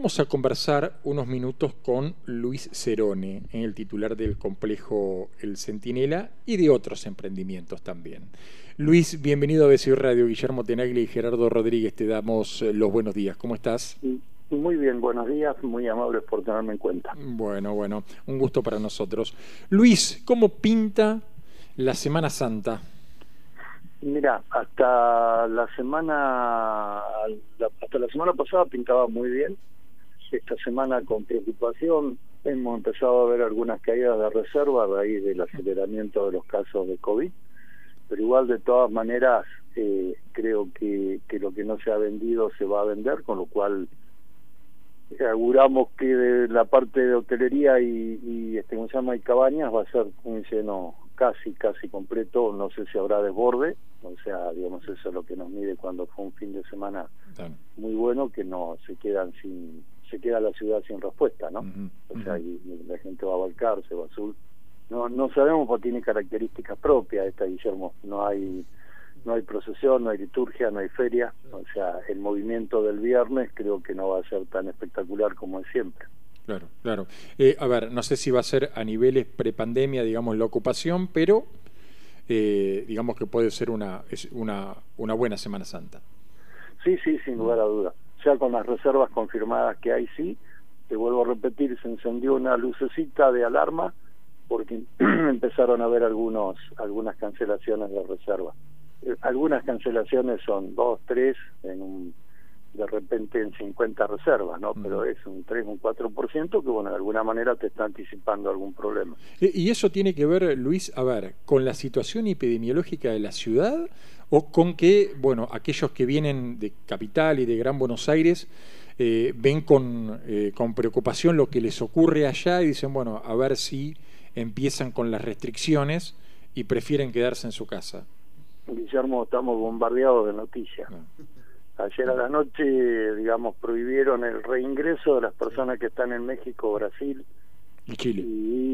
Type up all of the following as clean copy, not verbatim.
Vamos a conversar unos minutos con Luis Cerone, el titular del complejo El Centinela y de otros emprendimientos también. Luis, bienvenido a BCI Radio. Guillermo Tenaglia y Gerardo Rodríguez te damos los buenos días. ¿Cómo estás? Muy bien, buenos días, muy amables por tenerme en cuenta. Bueno, un gusto para nosotros. Luis, ¿cómo pinta la Semana Santa? Mira, hasta la semana pasada pintaba muy bien. Esta semana con preocupación hemos empezado a ver algunas caídas de reserva a raíz del aceleramiento de los casos de COVID, pero igual de todas maneras creo que lo que no se ha vendido se va a vender, con lo cual auguramos que de la parte de hotelería y ¿cómo se llama? Y cabañas va a ser un lleno casi completo. No sé si habrá desborde, o sea, digamos, eso es lo que nos mide cuando fue un fin de semana muy bueno, que no se queda la ciudad sin respuesta, ¿no? O sea, y la gente va a Balcar, se va a Sur. No sabemos, porque tiene características propias esta, Guillermo. No hay procesión, no hay liturgia, no hay feria. O sea, el movimiento del viernes creo que no va a ser tan espectacular como es siempre. Claro. A ver, no sé si va a ser a niveles prepandemia, digamos, la ocupación, pero digamos que puede ser una buena Semana Santa. Sí, sin lugar a duda. Ya con las reservas confirmadas que hay, sí. Te vuelvo a repetir, se encendió una lucecita de alarma porque empezaron a haber algunas cancelaciones de reserva. Algunas cancelaciones son 2, 3, de repente en 50 reservas, ¿no? Pero es un 3, un 4% que, bueno, de alguna manera te está anticipando algún problema. ¿Y eso tiene que ver, Luis, con la situación epidemiológica de la ciudad o con que, bueno, aquellos que vienen de Capital y de Gran Buenos Aires ven con preocupación lo que les ocurre allá y dicen, bueno, a ver si empiezan con las restricciones y prefieren quedarse en su casa? Guillermo, estamos bombardeados de noticias. Ayer a la noche, digamos, prohibieron el reingreso de las personas que están en México, Brasil y Chile.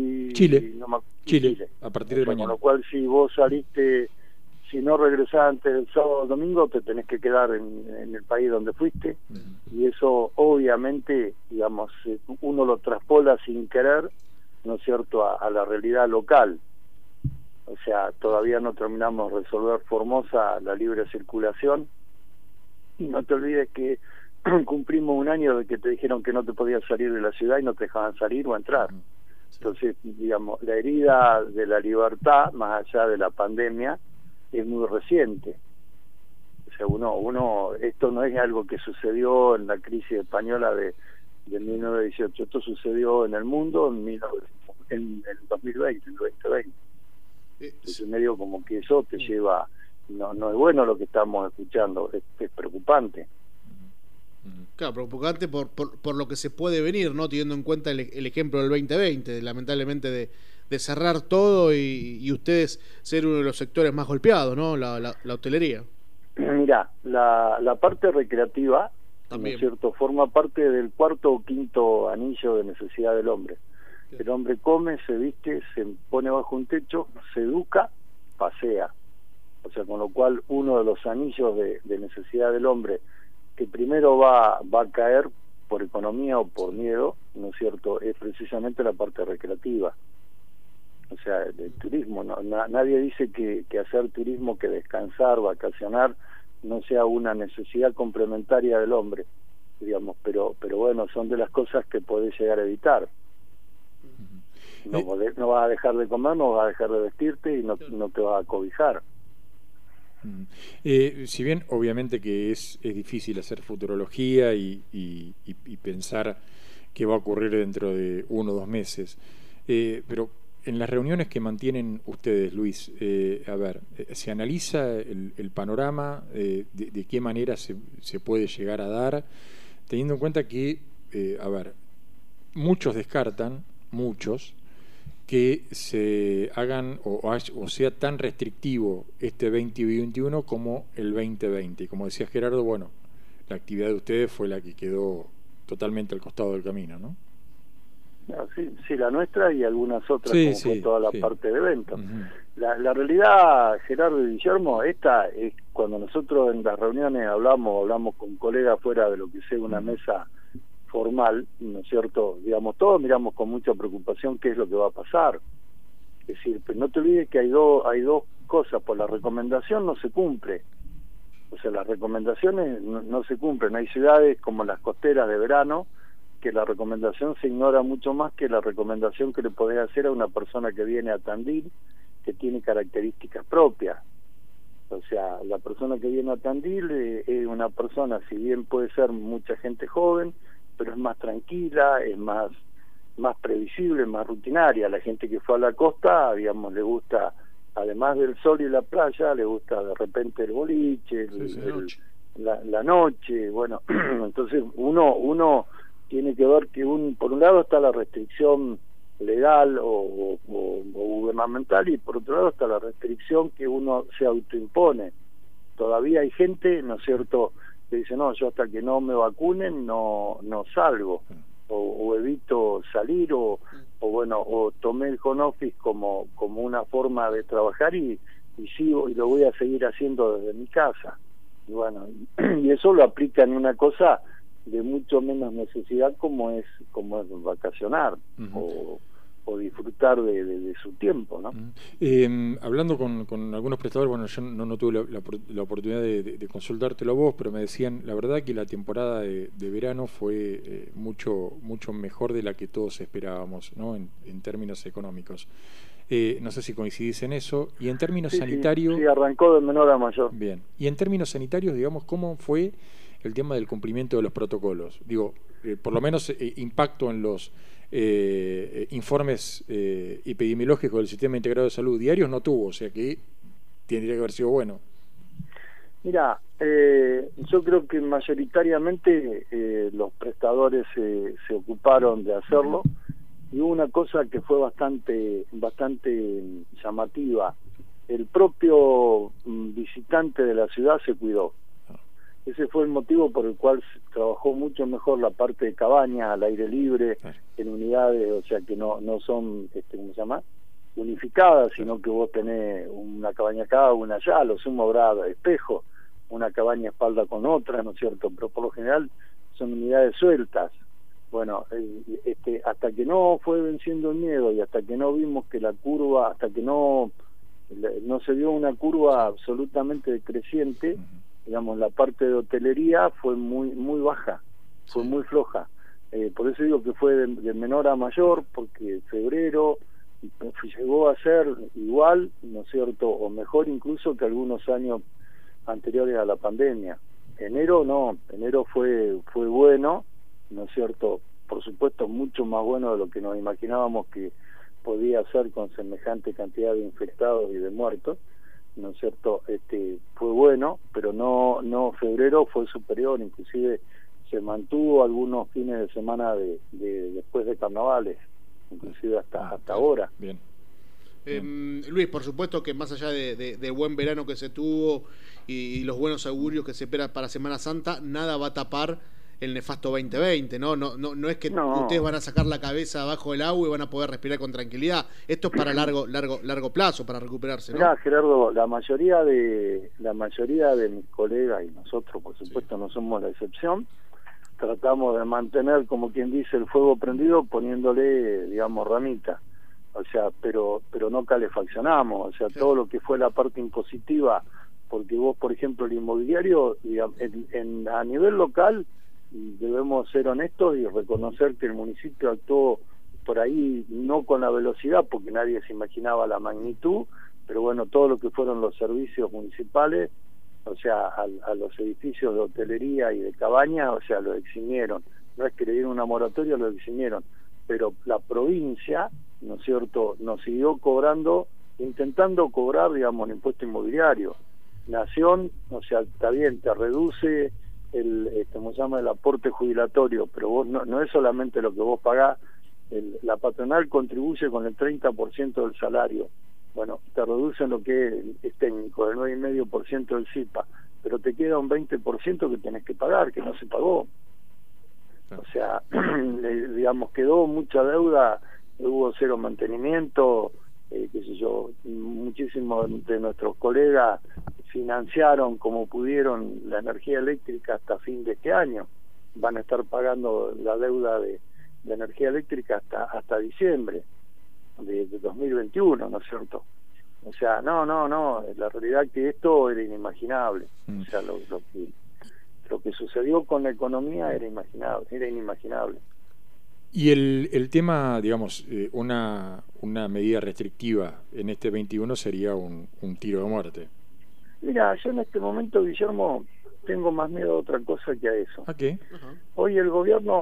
Chile, a partir de mañana. Con lo cual, si vos saliste, si no regresás antes del sábado o domingo, te tenés que quedar en el país donde fuiste. Y eso, obviamente, digamos, uno lo traspola sin querer, ¿no es cierto?, a la realidad local. O sea, todavía no terminamos de resolver Formosa la libre circulación. Y no te olvides que cumplimos un año de que te dijeron que no te podías salir de la ciudad y no te dejaban salir o entrar. Entonces, digamos, la herida de la libertad, más allá de la pandemia, es muy reciente. O sea, esto no es algo que sucedió en la crisis española de 1918. Esto sucedió en el mundo en el 2020, en el 2020. Es medio como que eso te lleva... No es bueno lo que estamos escuchando, es preocupante. Claro, preocupante por lo que se puede venir, ¿no? Teniendo en cuenta el ejemplo del 2020, lamentablemente de cerrar todo y ustedes ser uno de los sectores más golpeados, ¿no? La hotelería. Mirá, la parte recreativa, también, ¿no es cierto?, forma parte del cuarto o quinto anillo de necesidad del hombre. El hombre come, se viste, se pone bajo un techo, se educa, pasea. O sea, con lo cual uno de los anillos de necesidad del hombre que primero va a caer por economía o por miedo, ¿no es cierto?, es precisamente la parte recreativa. O sea, el turismo. Nadie dice que hacer turismo, que descansar, vacacionar, no sea una necesidad complementaria del hombre, digamos, pero bueno, son de las cosas que podés llegar a evitar. No vas a dejar de comer, no vas a dejar de vestirte y no te vas a cobijar. Si bien obviamente que es difícil hacer futurología y pensar qué va a ocurrir dentro de 1 o 2 meses, pero en las reuniones que mantienen ustedes, Luis, ¿se analiza el panorama de qué manera se puede llegar a dar, teniendo en cuenta que, muchos descartan, que se hagan o sea tan restrictivo este 2021 como el 2020? Y como decía Gerardo, bueno, la actividad de ustedes fue la que quedó totalmente al costado del camino, ¿no? Sí, la nuestra y algunas otras, fue toda la parte de eventos. La realidad, Gerardo y Guillermo, esta es cuando nosotros en las reuniones hablamos con colegas fuera de lo que sea una mesa formal, ¿no es cierto? Digamos, todos miramos con mucha preocupación qué es lo que va a pasar. Es decir, pero no te olvides que hay dos cosas, por la recomendación no se cumple. O sea, las recomendaciones no se cumplen. Hay ciudades como las costeras de verano que la recomendación se ignora mucho más que la recomendación que le podés hacer a una persona que viene a Tandil, que tiene características propias. O sea, la persona que viene a Tandil es una persona, si bien puede ser mucha gente joven, pero es más tranquila, es más previsible, más rutinaria. La gente que fue a la costa, digamos, le gusta, además del sol y la playa, le gusta de repente el boliche, la noche. Bueno, entonces uno tiene que ver que por un lado está la restricción legal o gubernamental, y por otro lado está la restricción que uno se autoimpone. Todavía hay gente, ¿no es cierto?, que dice, no, yo hasta que no me vacunen no salgo, o evito salir, o tomé el home office como una forma de trabajar y sigo, y lo voy a seguir haciendo desde mi casa. Y bueno, y eso lo aplica en una cosa de mucho menos necesidad como es vacacionar, o disfrutar de su tiempo, ¿no? Hablando con algunos prestadores, bueno, yo no tuve la oportunidad de consultártelo a vos, pero me decían, la verdad que la temporada de verano fue mucho mejor de la que todos esperábamos, ¿no? En términos económicos. No sé si coincidís en eso. Y en términos sanitarios... Sí, arrancó de menor a mayor. Bien. Y en términos sanitarios, digamos, ¿cómo fue el tema del cumplimiento de los protocolos? Digo, por lo menos impacto en los informes epidemiológicos del Sistema Integrado de Salud diarios no tuvo, o sea que tendría que haber sido bueno. Mira, yo creo que mayoritariamente los prestadores se ocuparon de hacerlo, y hubo una cosa que fue bastante llamativa. El propio visitante de la ciudad se cuidó. Ese fue el motivo por el cual trabajó mucho mejor la parte de cabañas al aire libre, en unidades, o sea que no son, ¿cómo se llama?, unificadas, sino que vos tenés una cabaña acá, una allá, lo sumo habrá espejo, una cabaña espalda con otra, ¿no es cierto?, pero por lo general son unidades sueltas. Bueno, hasta que no fue venciendo el miedo, y hasta que no vimos que la curva, hasta que no se vio una curva absolutamente decreciente, digamos, la parte de hotelería fue muy baja, fue muy floja. Por eso digo que fue de menor a mayor, porque febrero llegó a ser igual, ¿no es cierto?, o mejor incluso que algunos años anteriores a la pandemia. Enero no, enero fue bueno, ¿no es cierto?, por supuesto mucho más bueno de lo que nos imaginábamos que podía ser con semejante cantidad de infectados y de muertos, ¿no es cierto? Fue bueno, pero no febrero fue superior, inclusive se mantuvo algunos fines de semana después de carnavales, inclusive hasta ahora. Bien. Luis, por supuesto que más allá del buen verano que se tuvo y los buenos augurios que se esperan para Semana Santa, nada va a tapar el nefasto 2020, ¿no? No es que ustedes van a sacar la cabeza abajo del agua y van a poder respirar con tranquilidad. Esto es para largo plazo, para recuperarse, ¿no? Mirá, Gerardo, la mayoría de mis colegas, y nosotros, por supuesto, no somos la excepción, tratamos de mantener, como quien dice, el fuego prendido poniéndole, digamos, ramita. O sea, pero no calefaccionamos. O sea, todo lo que fue la parte impositiva, porque vos, por ejemplo, el inmobiliario, digamos, a nivel local, debemos ser honestos y reconocer que el municipio actuó por ahí no con la velocidad, porque nadie se imaginaba la magnitud, pero bueno, todo lo que fueron los servicios municipales, o sea, a los edificios de hotelería y de cabaña, o sea, lo eximieron. No es que le dieron una moratoria, lo eximieron, pero la provincia, ¿no es cierto?, nos siguió cobrando, intentando cobrar, digamos, el impuesto inmobiliario. Nación, o sea, está bien, te reduce ¿cómo se llama?, el aporte jubilatorio, pero vos no es solamente lo que vos pagás. La patronal contribuye con el 30% del salario. Bueno, te reducen lo que es técnico, el 9,5% del CIPA, pero te queda un 20% que tenés que pagar, que no se pagó. O sea, digamos, quedó mucha deuda, hubo cero mantenimiento, qué sé yo, muchísimos de nuestros colegas financiaron como pudieron la energía eléctrica hasta fin de este año. van a estar pagando la deuda de energía eléctrica hasta diciembre de 2021, ¿no es cierto? O sea, no, la realidad es que esto era inimaginable. O sea, lo que sucedió con la economía era inimaginable. Y el tema, digamos, una medida restrictiva en este 21 sería un tiro de muerte. Mira, yo en este momento, Guillermo, tengo más miedo a otra cosa que a eso. ¿A qué? Hoy el gobierno,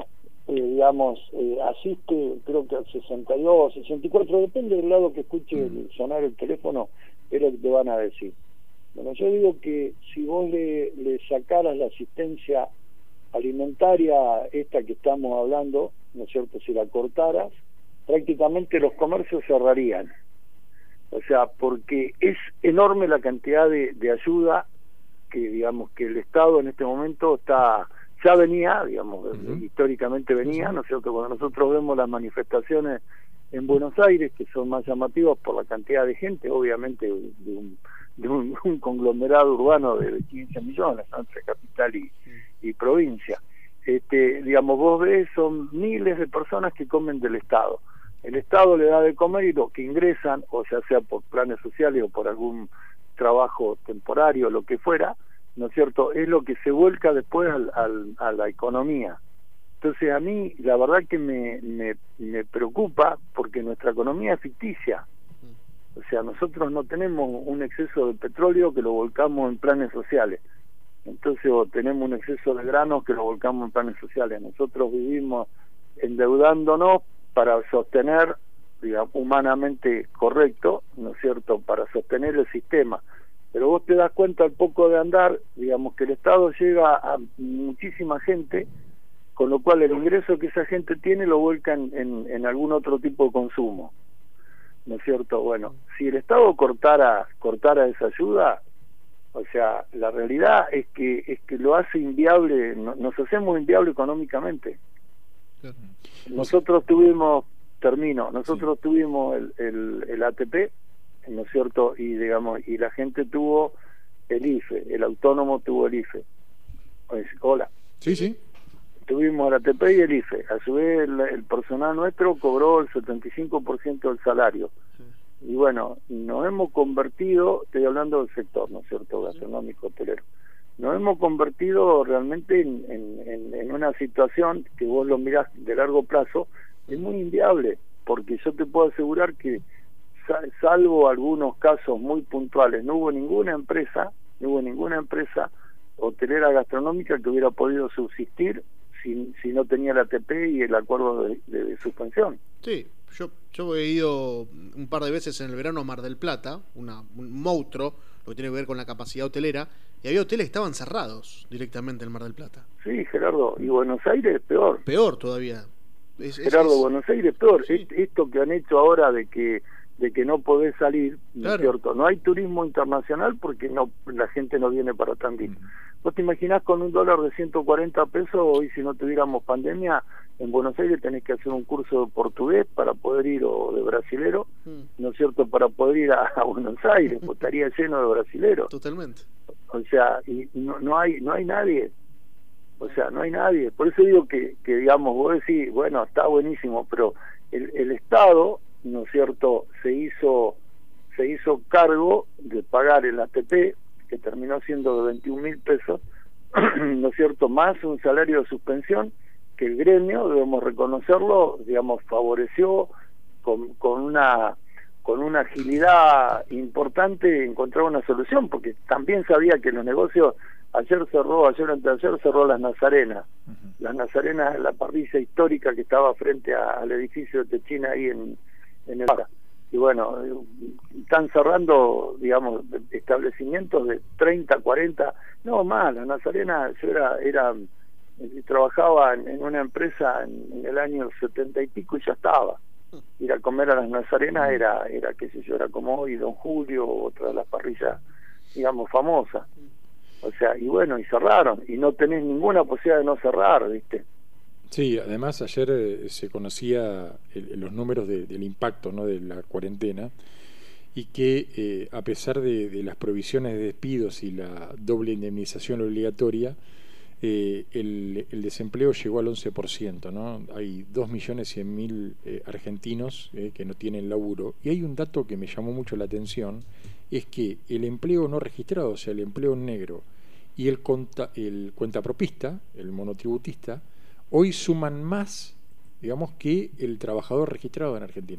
asiste, creo que al 62, 64, depende del lado que escuche sonar el teléfono, es lo que te van a decir. Bueno, yo digo que si vos le sacaras la asistencia alimentaria, esta que estamos hablando, ¿no es cierto?, si la cortaras, prácticamente los comercios cerrarían. O sea, porque es enorme la cantidad de ayuda que, digamos, que el Estado en este momento ya venía, digamos, históricamente venía, ¿no es cierto? Cuando nosotros vemos las manifestaciones en Buenos Aires, que son más llamativas por la cantidad de gente, obviamente de un conglomerado urbano de 15 millones, ¿no?, entre capital y provincia. Digamos, vos ves, son miles de personas que comen del Estado. El Estado le da de comer y los que ingresan, o sea por planes sociales o por algún trabajo temporario, lo que fuera, ¿no es cierto?, es lo que se vuelca después a la economía. Entonces a mí la verdad que me preocupa, porque nuestra economía es ficticia. O sea, nosotros no tenemos un exceso de petróleo que lo volcamos en planes sociales. Entonces, o tenemos un exceso de granos que lo volcamos en planes sociales. Nosotros vivimos endeudándonos para sostener, digamos, humanamente correcto, ¿no es cierto?, para sostener el sistema. Pero vos te das cuenta al poco de andar, digamos, que el Estado llega a muchísima gente, con lo cual el ingreso que esa gente tiene lo vuelca en algún otro tipo de consumo, ¿no es cierto? Bueno, si el Estado cortara esa ayuda, o sea, la realidad es que lo hace inviable, nos hacemos inviable económicamente. Nosotros tuvimos el ATP, ¿no es cierto? Y digamos, y la gente tuvo el IFE, el autónomo tuvo el IFE. Pues, hola. Sí. Tuvimos el ATP y el IFE. A su vez el personal nuestro cobró el 75% del salario. Y bueno, nos hemos convertido, estoy hablando del sector, ¿no es cierto?, gastronómico, hotelero, nos hemos convertido realmente en una situación que vos lo mirás de largo plazo, es muy inviable, porque yo te puedo asegurar que salvo algunos casos muy puntuales, no hubo ninguna empresa hotelera gastronómica que hubiera podido subsistir si no tenía el ATP y el acuerdo de suspensión. Sí, yo he ido un par de veces en el verano a Mar del Plata, un monstruo, lo que tiene que ver con la capacidad hotelera, y había hoteles que estaban cerrados directamente en Mar del Plata. Sí, Gerardo, y Buenos Aires peor. Peor todavía. Gerardo, Buenos Aires peor. Sí. Esto que han hecho ahora de que no podés salir, ¿no es cierto? No hay turismo internacional porque la gente no viene para Tandil. ¿Vos te imaginás con un dólar de 140 pesos, hoy si no tuviéramos pandemia, en Buenos Aires tenés que hacer un curso de portugués para poder ir, o de brasilero, ¿no es cierto?, para poder ir a Buenos Aires, pues estaría lleno de brasileros. Totalmente. O sea, y no hay nadie. O sea, no hay nadie. Por eso digo que digamos, vos decís, bueno, está buenísimo, pero el Estado, ¿no es cierto?, se hizo cargo de pagar el ATP, que terminó siendo de 21.000 pesos, ¿no es cierto?, más un salario de suspensión que el gremio, debemos reconocerlo, digamos, favoreció con una agilidad importante encontrar una solución, porque también sabía que los negocios, ayer anteayer cerró Las Nazarenas. Las Nazarenas es la parrilla histórica que estaba frente al edificio de Techina ahí en el Pará. Y bueno, están cerrando, digamos, establecimientos de 30, 40, no más. Las Nazarenas, yo trabajaba en una empresa en el año 70 y pico y ya estaba. Ir a comer a Las Nazarenas era qué sé yo, era como hoy Don Julio, otra de las parrillas, digamos, famosas. O sea, y bueno, y cerraron, y no tenés ninguna posibilidad de no cerrar, ¿viste? Sí, además ayer se conocía los números del impacto, ¿no?, de la cuarentena, y que a pesar de las provisiones de despidos y la doble indemnización obligatoria, el desempleo llegó al 11%, ¿no? Hay 2.100.000 argentinos que no tienen laburo. Y hay un dato que me llamó mucho la atención, es que el empleo no registrado, o sea, el empleo negro, y el cuentapropista, el monotributista, hoy suman más, digamos, que el trabajador registrado en Argentina.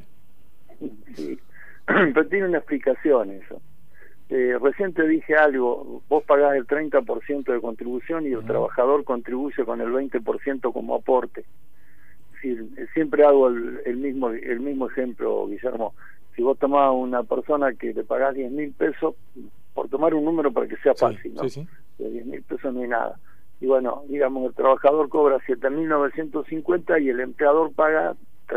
Sí, pero tiene una explicación eso. Recién te dije algo, vos pagás el 30% de contribución y el trabajador contribuye con el 20% como aporte. Sí, siempre hago el mismo ejemplo, Guillermo. Si vos tomás a una persona que le pagás 10.000 pesos, por tomar un número para que sea fácil, ¿no? Sí. De 10.000 pesos no hay nada. Y bueno, digamos, el trabajador cobra 7.950 y el empleador paga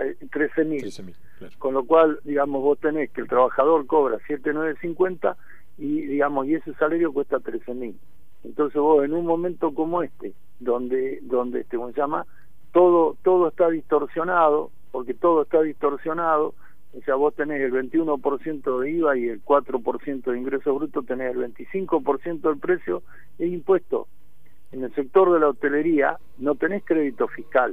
13.000. Claro. Con lo cual, digamos, vos tenés que el trabajador cobra 7.950 y, digamos, y ese salario cuesta 13.000. Entonces vos en un momento como este, donde ¿cómo se llama? Todo está distorsionado, porque todo está distorsionado. O sea, vos tenés el 21% de IVA y el 4% de ingreso bruto, tenés el 25% del precio e impuesto. En el sector de la hotelería no tenés crédito fiscal.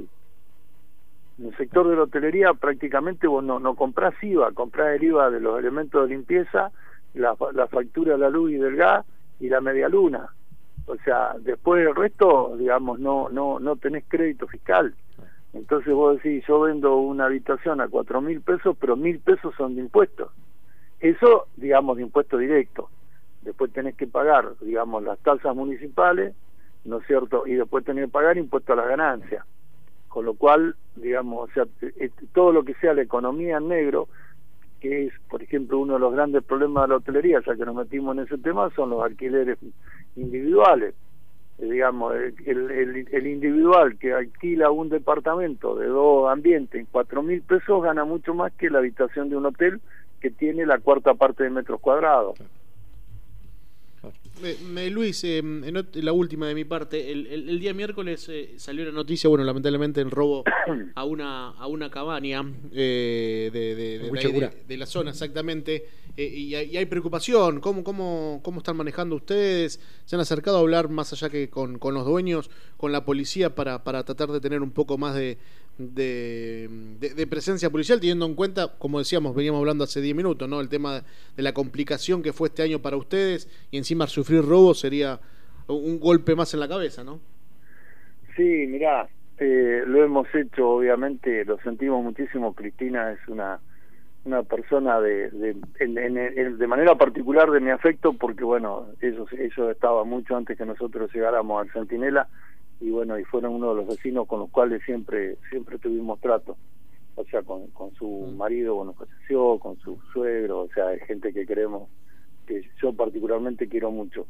En el sector de la hotelería prácticamente vos no comprás IVA, comprás el IVA de los elementos de limpieza, la factura de la luz y del gas y la media luna. O sea, después del resto, digamos, no tenés crédito fiscal. Entonces vos decís, yo vendo una habitación a 4.000 pesos, pero 1.000 pesos son de impuestos. Eso, digamos, de impuesto directo. Después tenés que pagar, digamos, las tasas municipales, ¿no es cierto? Y después tenés que pagar impuesto a las ganancias. Con lo cual, digamos, o sea, todo lo que sea la economía en negro, que es, por ejemplo, uno de los grandes problemas de la hotelería, ya que nos metimos en ese tema, son los alquileres individuales. Digamos, el individual que alquila un departamento de 2 ambientes en 4.000 pesos gana mucho más que la habitación de un hotel que tiene la cuarta parte de metros cuadrados. Luis, la última de mi parte, el día miércoles salió la noticia, bueno, lamentablemente el robo a una cabaña de la zona, exactamente, y hay preocupación. ¿Cómo están manejando ustedes? ¿Se han acercado a hablar más allá que con los dueños, con la policía para tratar de tener un poco más de presencia policial, teniendo en cuenta, como decíamos, veníamos hablando hace 10 minutos, ¿no? El tema de la complicación que fue este año para ustedes, y encima sufrir robo sería un golpe más en la cabeza, ¿no? Sí, mirá, lo hemos hecho, obviamente, lo sentimos muchísimo. Cristina es una persona de manera particular de mi afecto, porque bueno, ellos estaban mucho antes que nosotros llegáramos al Centinela, y bueno, y fueron uno de los vecinos con los cuales siempre tuvimos trato. O sea, con su marido, bueno, falleció, con su suegro, o sea, es gente que queremos, que yo particularmente quiero mucho.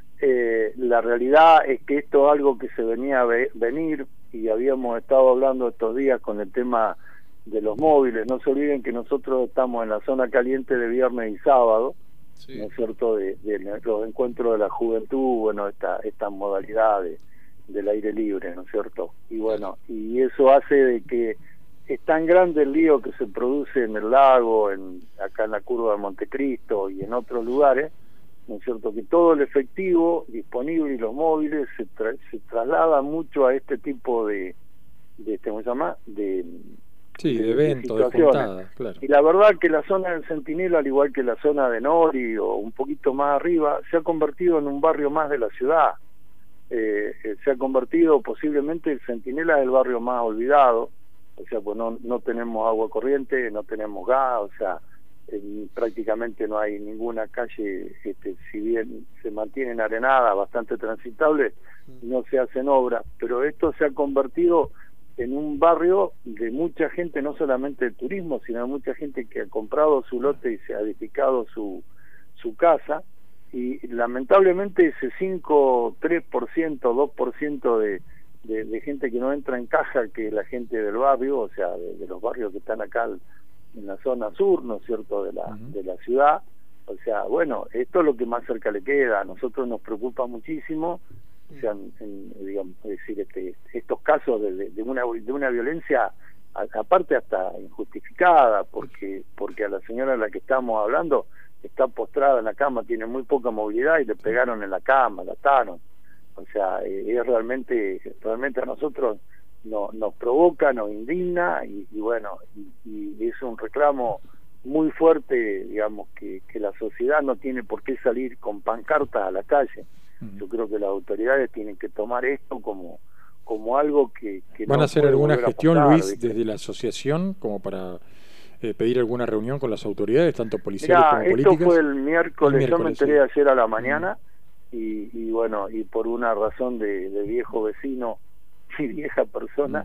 La realidad es que esto es algo que se venía a venir, y habíamos estado hablando estos días con el tema de los móviles. No se olviden que nosotros estamos en la zona caliente de viernes y sábado, sí, ¿no es cierto?, de los encuentros de la juventud, bueno, esta modalidad del aire libre, ¿no es cierto? Y bueno, y eso hace de que es tan grande el lío que se produce en el lago, acá en la curva de Montecristo y en otros lugares, ¿no es cierto?, que todo el efectivo disponible y los móviles se traslada mucho a este tipo de ¿cómo se llama? De eventos, de juntadas, claro. Y la verdad que la zona del Centinela, al igual que la zona de Nori o un poquito más arriba, se ha convertido en un barrio más de la ciudad. Se ha convertido, posiblemente el Centinela es el barrio más olvidado. O sea, pues no tenemos agua corriente, no tenemos gas, o sea, prácticamente no hay ninguna calle, si bien se mantienen arenadas, bastante transitables, no se hacen obras, pero esto se ha convertido en un barrio de mucha gente, no solamente de turismo, sino de mucha gente que ha comprado su lote y se ha edificado su casa, y lamentablemente ese 5, 3%, 2% de gente que no entra en caja, que es la gente del barrio, o sea, de los barrios que están acá en la zona sur, ¿no es cierto?, de la ciudad. O sea, bueno, esto es lo que más cerca le queda. A nosotros nos preocupa muchísimo, o sea, digamos, es decir, estos casos de una violencia, aparte hasta injustificada, porque a la señora a la que estamos hablando está postrada en la cama, tiene muy poca movilidad y le pegaron en la cama, la ataron. O sea, es realmente a nosotros nos provoca, nos indigna y bueno, y es un reclamo muy fuerte, digamos, que la sociedad no tiene por qué salir con pancartas a la calle. Yo creo que las autoridades tienen que tomar esto como algo que ¿Van no a hacer puede alguna volver a gestión, pasar, Luis, ¿viste? desde la asociación como para pedir alguna reunión con las autoridades, tanto policiales Mirá, como esto políticas? fue el miércoles, yo me enteré sí. ayer a la mañana y bueno, y por una razón de viejo vecino y vieja persona,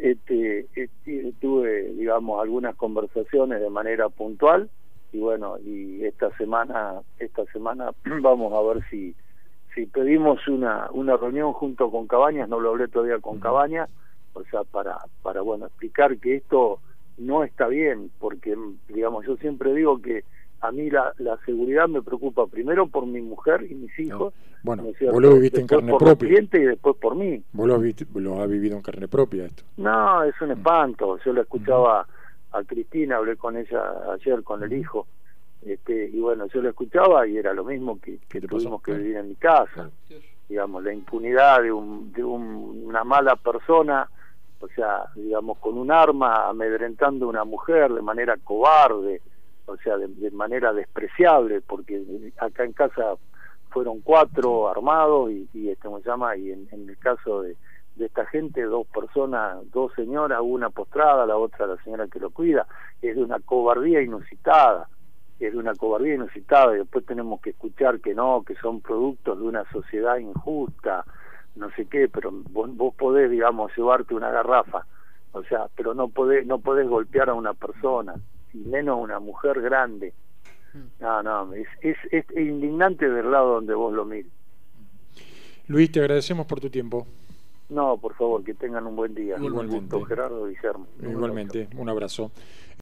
tuve, digamos, algunas conversaciones de manera puntual y bueno, y esta semana vamos a ver si pedimos una reunión junto con Cabañas, no lo hablé todavía con Cabañas, o sea, para bueno, explicar que esto no está bien, porque digamos, yo siempre digo que a mí la seguridad me preocupa primero por mi mujer y mis hijos. Bueno, ¿no es cierto? vos lo viviste después en carne por propia. los clientes y después por mí. Vos lo has vivido en carne propia esto. No, es un espanto. Yo la escuchaba a Cristina, hablé con ella ayer con el hijo, y bueno, yo la escuchaba y era lo mismo que tuvimos que vivir en mi casa. Digamos, la impunidad de una mala persona, o sea, digamos, con un arma amedrentando a una mujer de manera cobarde, o sea, de manera despreciable, porque acá en casa fueron 4 armados y ¿cómo se llama? Y en el caso de esta gente, 2 personas, 2 señoras, una postrada, la otra la señora que lo cuida. Es de una cobardía inusitada, y después tenemos que escuchar que no, que son productos de una sociedad injusta, no sé qué, pero vos podés, digamos, llevarte una garrafa, o sea, pero no podés golpear a una persona, y menos una mujer grande. No, es indignante del lado donde vos lo mires. Luis, te agradecemos por tu tiempo. No, por favor, que tengan un buen día. Igualmente. Un gusto, Gerardo Guillermo. Igualmente, un abrazo.